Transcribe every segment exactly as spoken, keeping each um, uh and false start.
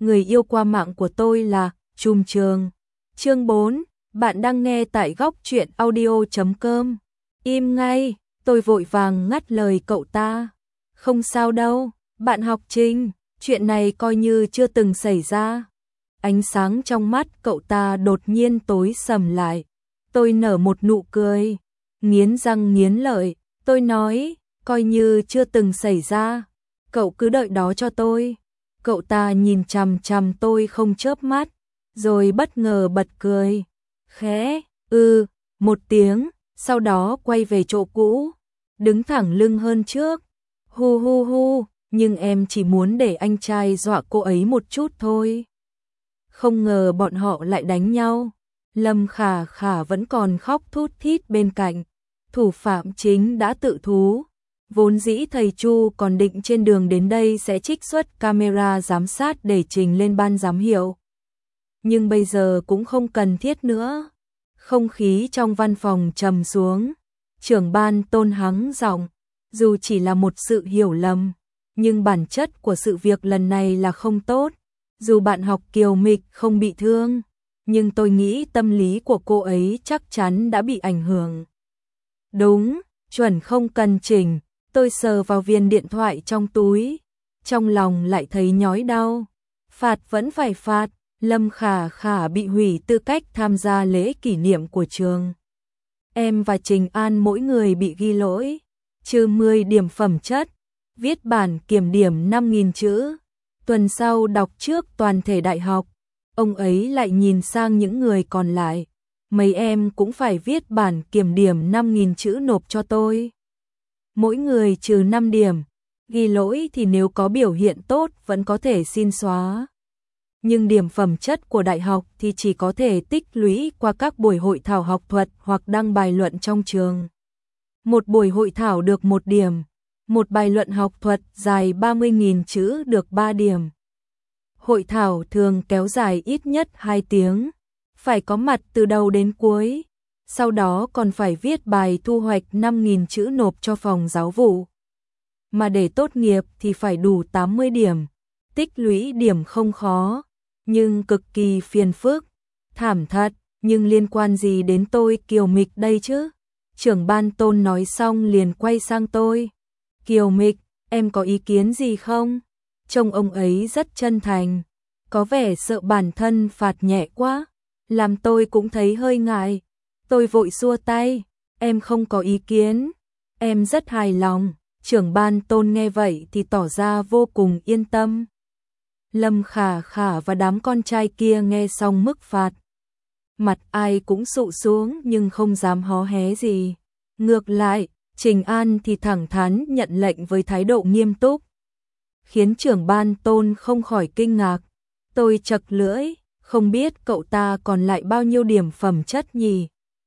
người yêu qua mạng của tôi là Trùm Trường. Chương bốn, bạn đang nghe tại góc truyện audio chấm com. Im ngay, tôi vội vàng ngắt lời cậu ta. Không sao đâu, bạn học Trình, chuyện này coi như chưa từng xảy ra. Ánh sáng trong mắt cậu ta đột nhiên tối sầm lại. Tôi nở một nụ cười, nghiến răng nghiến lợi, tôi nói, coi như chưa từng xảy ra. Cậu cứ đợi đó cho tôi. Cậu ta nhìn chằm chằm tôi không chớp mắt, rồi bất ngờ bật cười. Khẽ, ư, một tiếng, sau đó quay về chỗ cũ, đứng thẳng lưng hơn trước. Hu hu hu, nhưng em chỉ muốn để anh trai dọa cô ấy một chút thôi. Không ngờ bọn họ lại đánh nhau. Lâm Khả Khả vẫn còn khóc thút thít bên cạnh. Thủ phạm chính đã tự thú. Vốn dĩ thầy Chu còn định trên đường đến đây sẽ trích xuất camera giám sát để trình lên ban giám hiệu. Nhưng bây giờ cũng không cần thiết nữa. Không khí trong văn phòng trầm xuống. Trưởng ban Tôn hắng giọng, dù chỉ là một sự hiểu lầm, nhưng bản chất của sự việc lần này là không tốt. Dù bạn học Kiều Mịch không bị thương, nhưng tôi nghĩ tâm lý của cô ấy chắc chắn đã bị ảnh hưởng. Đúng, chuẩn không cần chỉnh. Tôi sờ vào viên điện thoại trong túi, trong lòng lại thấy nhói đau. Phạt vẫn phải phạt, Lâm Khả Khả bị hủy tư cách tham gia lễ kỷ niệm của trường. Em và Trình An mỗi người bị ghi lỗi, trừ mười điểm phẩm chất, viết bản kiểm điểm năm nghìn chữ. Tuần sau đọc trước toàn thể đại học. Ông ấy lại nhìn sang những người còn lại. Mấy em cũng phải viết bản kiểm điểm năm nghìn chữ nộp cho tôi. Mỗi người trừ năm điểm. Ghi lỗi thì nếu có biểu hiện tốt vẫn có thể xin xóa. Nhưng điểm phẩm chất của đại học thì chỉ có thể tích lũy qua các buổi hội thảo học thuật hoặc đăng bài luận trong trường. Một buổi hội thảo được một điểm. Một bài luận học thuật dài ba mươi nghìn chữ được ba điểm. Hội thảo thường kéo dài ít nhất hai tiếng. Phải có mặt từ đầu đến cuối. Sau đó còn phải viết bài thu hoạch năm nghìn chữ nộp cho phòng giáo vụ. Mà để tốt nghiệp thì phải đủ tám mươi điểm. Tích lũy điểm không khó, nhưng cực kỳ phiền phức. Thảm thật, nhưng liên quan gì đến tôi Kiều Mịch đây chứ? Trưởng ban Tôn nói xong liền quay sang tôi. Kiều Mịch, em có ý kiến gì không? Trông ông ấy rất chân thành, có vẻ sợ bản thân phạt nhẹ quá, làm tôi cũng thấy hơi ngại. Tôi vội xua tay, em không có ý kiến, em rất hài lòng. Trưởng ban Tôn nghe vậy thì tỏ ra vô cùng yên tâm. Lâm Khả Khả và đám con trai kia nghe xong mức phạt. Mặt ai cũng sụ xuống nhưng không dám hó hé gì. Ngược lại, Trình An thì thẳng thắn nhận lệnh với thái độ nghiêm túc, khiến trưởng ban Tôn không khỏi kinh ngạc. Tôi chật lưỡi, không biết cậu ta còn lại bao nhiêu điểm phẩm chất nhỉ?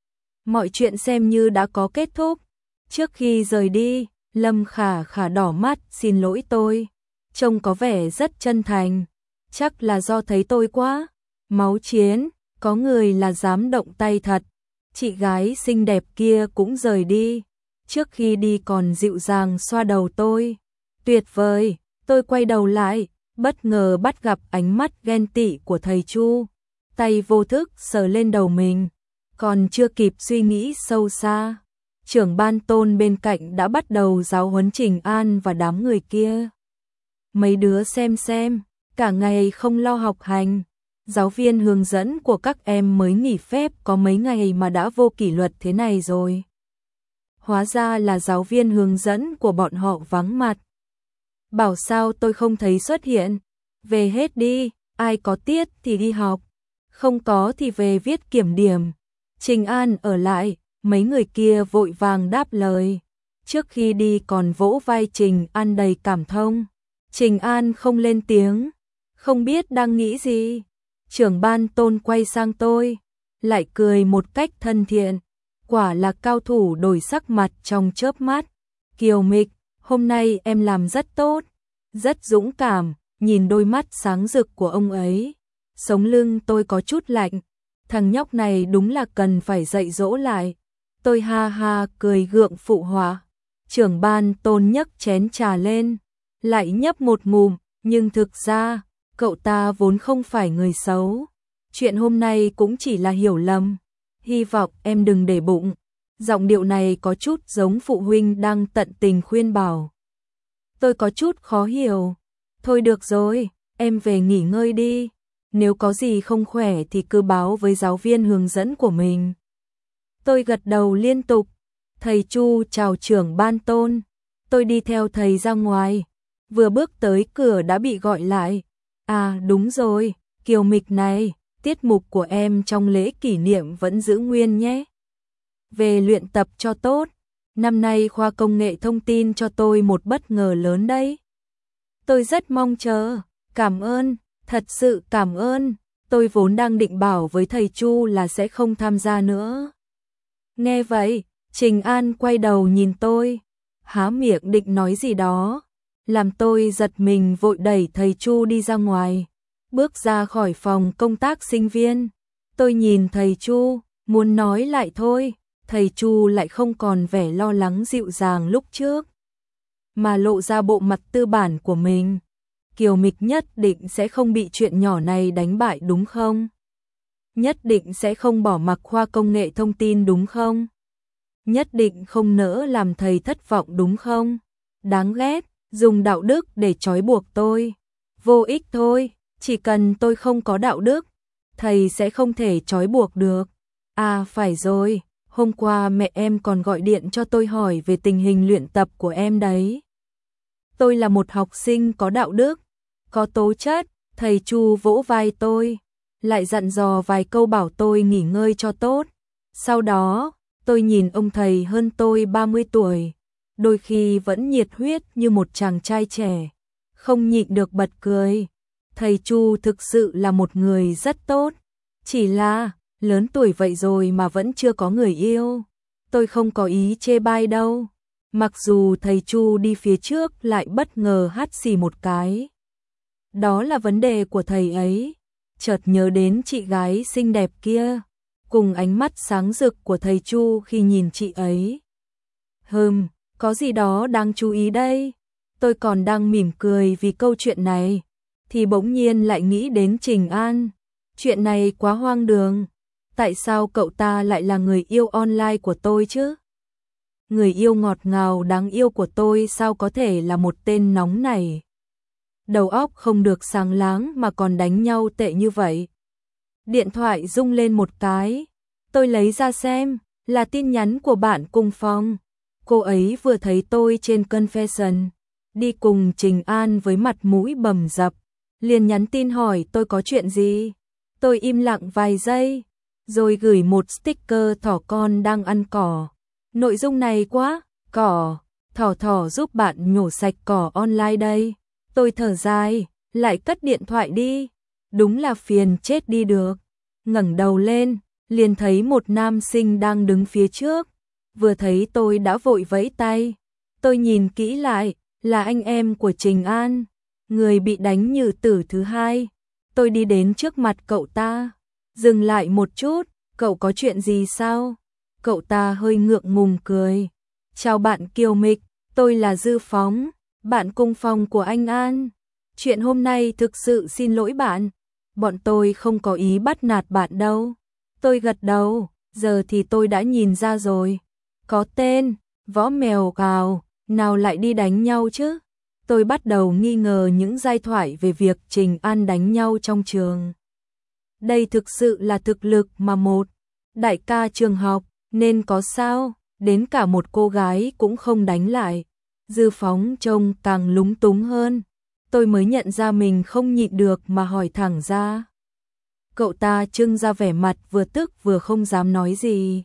Mọi chuyện xem như đã có kết thúc. Trước khi rời đi, Lâm Khả Khả đỏ mắt xin lỗi tôi, trông có vẻ rất chân thành. Chắc là do thấy tôi quá máu chiến, có người là dám động tay thật. Chị gái xinh đẹp kia cũng rời đi. Trước khi đi còn dịu dàng xoa đầu tôi. Tuyệt vời, tôi quay đầu lại, bất ngờ bắt gặp ánh mắt ghen tị của thầy Chu. Tay vô thức sờ lên đầu mình, còn chưa kịp suy nghĩ sâu xa. Trưởng ban Tôn bên cạnh đã bắt đầu giáo huấn Trình An và đám người kia. Mấy đứa xem xem, cả ngày không lo học hành. Giáo viên hướng dẫn của các em mới nghỉ phép có mấy ngày mà đã vô kỷ luật thế này rồi. Hóa ra là giáo viên hướng dẫn của bọn họ vắng mặt. Bảo sao tôi không thấy xuất hiện. Về hết đi, ai có tiết thì đi học, không có thì về viết kiểm điểm. Trình An ở lại, mấy người kia vội vàng đáp lời. Trước khi đi còn vỗ vai Trình An đầy cảm thông. Trình An không lên tiếng, không biết đang nghĩ gì. Trưởng ban Tôn quay sang tôi, lại cười một cách thân thiện. Quả là cao thủ đổi sắc mặt trong chớp mắt. Kiều Mịch, hôm nay em làm rất tốt, rất dũng cảm. Nhìn đôi mắt sáng rực của ông ấy, sống lưng tôi có chút lạnh. Thằng nhóc này đúng là cần phải dạy dỗ lại. Tôi ha ha cười gượng phụ họa. Trưởng ban Tôn nhấc chén trà lên, lại nhấp một ngụm, nhưng thực ra cậu ta vốn không phải người xấu. Chuyện hôm nay cũng chỉ là hiểu lầm. Hy vọng em đừng để bụng. Giọng điệu này có chút giống phụ huynh đang tận tình khuyên bảo. Tôi có chút khó hiểu. Thôi được rồi, em về nghỉ ngơi đi. Nếu có gì không khỏe thì cứ báo với giáo viên hướng dẫn của mình. Tôi gật đầu liên tục. Thầy Chu chào trưởng ban Tôn. Tôi đi theo thầy ra ngoài. Vừa bước tới cửa đã bị gọi lại. À đúng rồi, Kiều Mịch này, tiết mục của em trong lễ kỷ niệm vẫn giữ nguyên nhé. Về luyện tập cho tốt. Năm nay khoa công nghệ thông tin cho tôi một bất ngờ lớn đấy. Tôi rất mong chờ. Cảm ơn, thật sự cảm ơn. Tôi vốn đang định bảo với thầy Chu là sẽ không tham gia nữa. Nghe vậy, Trình An quay đầu nhìn tôi, há miệng định nói gì đó, làm tôi giật mình vội đẩy thầy Chu đi ra ngoài, bước ra khỏi phòng công tác sinh viên. Tôi nhìn thầy Chu, muốn nói lại thôi, thầy Chu lại không còn vẻ lo lắng dịu dàng lúc trước, mà lộ ra bộ mặt tư bản của mình. Kiều Mịch nhất định sẽ không bị chuyện nhỏ này đánh bại đúng không? Nhất định sẽ không bỏ mặc khoa công nghệ thông tin đúng không? Nhất định không nỡ làm thầy thất vọng đúng không? Đáng ghét, dùng đạo đức để trói buộc tôi. Vô ích thôi, chỉ cần tôi không có đạo đức, thầy sẽ không thể trói buộc được. À phải rồi, hôm qua mẹ em còn gọi điện cho tôi hỏi về tình hình luyện tập của em đấy. Tôi là một học sinh có đạo đức, có tố chất. Thầy Chu vỗ vai tôi, lại dặn dò vài câu bảo tôi nghỉ ngơi cho tốt. Sau đó, tôi nhìn ông thầy hơn tôi ba mươi tuổi, đôi khi vẫn nhiệt huyết như một chàng trai trẻ, không nhịn được bật cười. Thầy Chu thực sự là một người rất tốt, chỉ là lớn tuổi vậy rồi mà vẫn chưa có người yêu. Tôi không có ý chê bai đâu, mặc dù thầy Chu đi phía trước lại bất ngờ hắt xì một cái. Đó là vấn đề của thầy ấy. Chợt nhớ đến chị gái xinh đẹp kia, cùng ánh mắt sáng rực của thầy Chu khi nhìn chị ấy. Hừm, có gì đó đáng chú ý đây. Tôi còn đang mỉm cười vì câu chuyện này, thì bỗng nhiên lại nghĩ đến Trình An. Chuyện này quá hoang đường. Tại sao cậu ta lại là người yêu online của tôi chứ? Người yêu ngọt ngào đáng yêu của tôi sao có thể là một tên nóng này? Đầu óc không được sáng láng mà còn đánh nhau tệ như vậy. Điện thoại rung lên một cái, tôi lấy ra xem, là tin nhắn của bạn cùng phòng. Cô ấy vừa thấy tôi trên Confession, đi cùng Trình An với mặt mũi bầm dập, liền nhắn tin hỏi tôi có chuyện gì. Tôi im lặng vài giây, rồi gửi một sticker thỏ con đang ăn cỏ. Nội dung này quá, cỏ, thỏ thỏ giúp bạn nhổ sạch cỏ online đây. Tôi thở dài, lại cất điện thoại đi. Đúng là phiền chết đi được. Ngẩng đầu lên, liền thấy một nam sinh đang đứng phía trước. Vừa thấy tôi đã vội vẫy tay. Tôi nhìn kỹ lại, là anh em của Trình An, người bị đánh như tử thứ hai. Tôi đi đến trước mặt cậu ta, dừng lại một chút, cậu có chuyện gì sao? Cậu ta hơi ngượng ngùng cười. Chào bạn Kiều Mịch, tôi là Dư Phóng, bạn cùng phòng của anh An. Chuyện hôm nay thực sự xin lỗi bạn, bọn tôi không có ý bắt nạt bạn đâu. Tôi gật đầu, giờ thì tôi đã nhìn ra rồi. Có tên, võ mèo cào, nào lại đi đánh nhau chứ? Tôi bắt đầu nghi ngờ những giai thoại về việc Trình An đánh nhau trong trường. Đây thực sự là thực lực mà một đại ca trường học nên có sao, đến cả một cô gái cũng không đánh lại. Dư Phóng trông càng lúng túng hơn. Tôi mới nhận ra mình không nhịn được mà hỏi thẳng ra. Cậu ta trưng ra vẻ mặt vừa tức vừa không dám nói gì.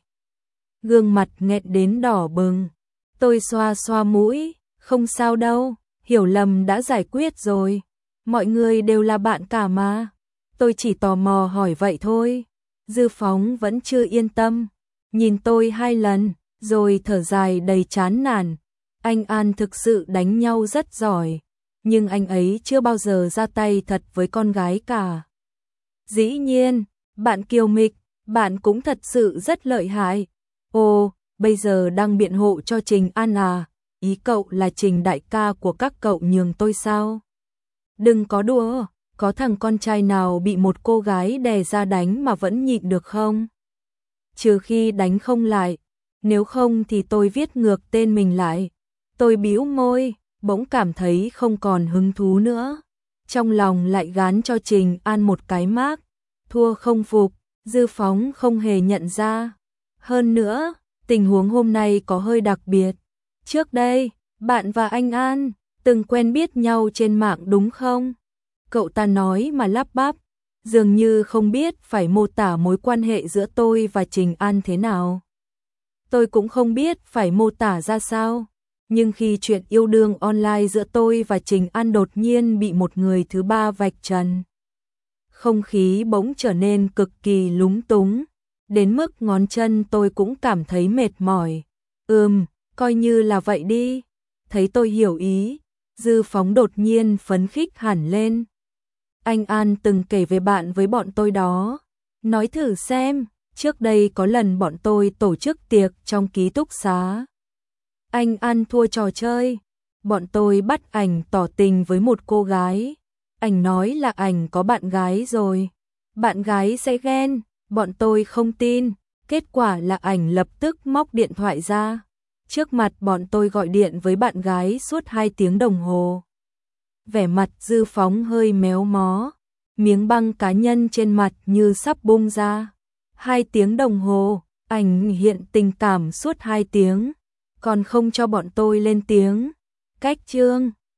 Gương mặt nghẹn đến đỏ bừng. Tôi xoa xoa mũi, không sao đâu, hiểu lầm đã giải quyết rồi. Mọi người đều là bạn cả mà. Tôi chỉ tò mò hỏi vậy thôi. Dư Phóng vẫn chưa yên tâm, nhìn tôi hai lần, rồi thở dài đầy chán nản. Anh An thực sự đánh nhau rất giỏi, nhưng anh ấy chưa bao giờ ra tay thật với con gái cả. Dĩ nhiên, bạn Kiều Mịch, bạn cũng thật sự rất lợi hại. Ồ, bây giờ đang biện hộ cho Trình An à? Ý cậu là Trình đại ca của các cậu nhường tôi sao? Đừng có đùa, có thằng con trai nào bị một cô gái đè ra đánh mà vẫn nhịn được không? Trừ khi đánh không lại, nếu không thì tôi viết ngược tên mình lại. Tôi bĩu môi, bỗng cảm thấy không còn hứng thú nữa. Trong lòng lại gán cho Trình An một cái mác, thua không phục, Dư Phóng không hề nhận ra. Hơn nữa, tình huống hôm nay có hơi đặc biệt. Trước đây, bạn và anh An từng quen biết nhau trên mạng đúng không? Cậu ta nói mà lắp bắp, dường như không biết phải mô tả mối quan hệ giữa tôi và Trình An thế nào. Tôi cũng không biết phải mô tả ra sao, nhưng khi chuyện yêu đương online giữa tôi và Trình An đột nhiên bị một người thứ ba vạch trần, không khí bỗng trở nên cực kỳ lúng túng, đến mức ngón chân tôi cũng cảm thấy mệt mỏi. Ừm, coi như là vậy đi. Thấy tôi hiểu ý, Dư Phóng đột nhiên phấn khích hẳn lên. Anh An từng kể về bạn với bọn tôi đó. Nói thử xem, trước đây có lần bọn tôi tổ chức tiệc trong ký túc xá. Anh An thua trò chơi, bọn tôi bắt ảnh tỏ tình với một cô gái. Ảnh nói là ảnh có bạn gái rồi, bạn gái sẽ ghen, bọn tôi không tin. Kết quả là ảnh lập tức móc điện thoại ra. Trước mặt bọn tôi gọi điện với bạn gái suốt hai tiếng đồng hồ. Vẻ mặt Dư Phóng hơi méo mó, miếng băng cá nhân trên mặt như sắp bung ra. Hai tiếng đồng hồ, ảnh hiện tình cảm suốt hai tiếng, còn không cho bọn tôi lên tiếng. Cách chương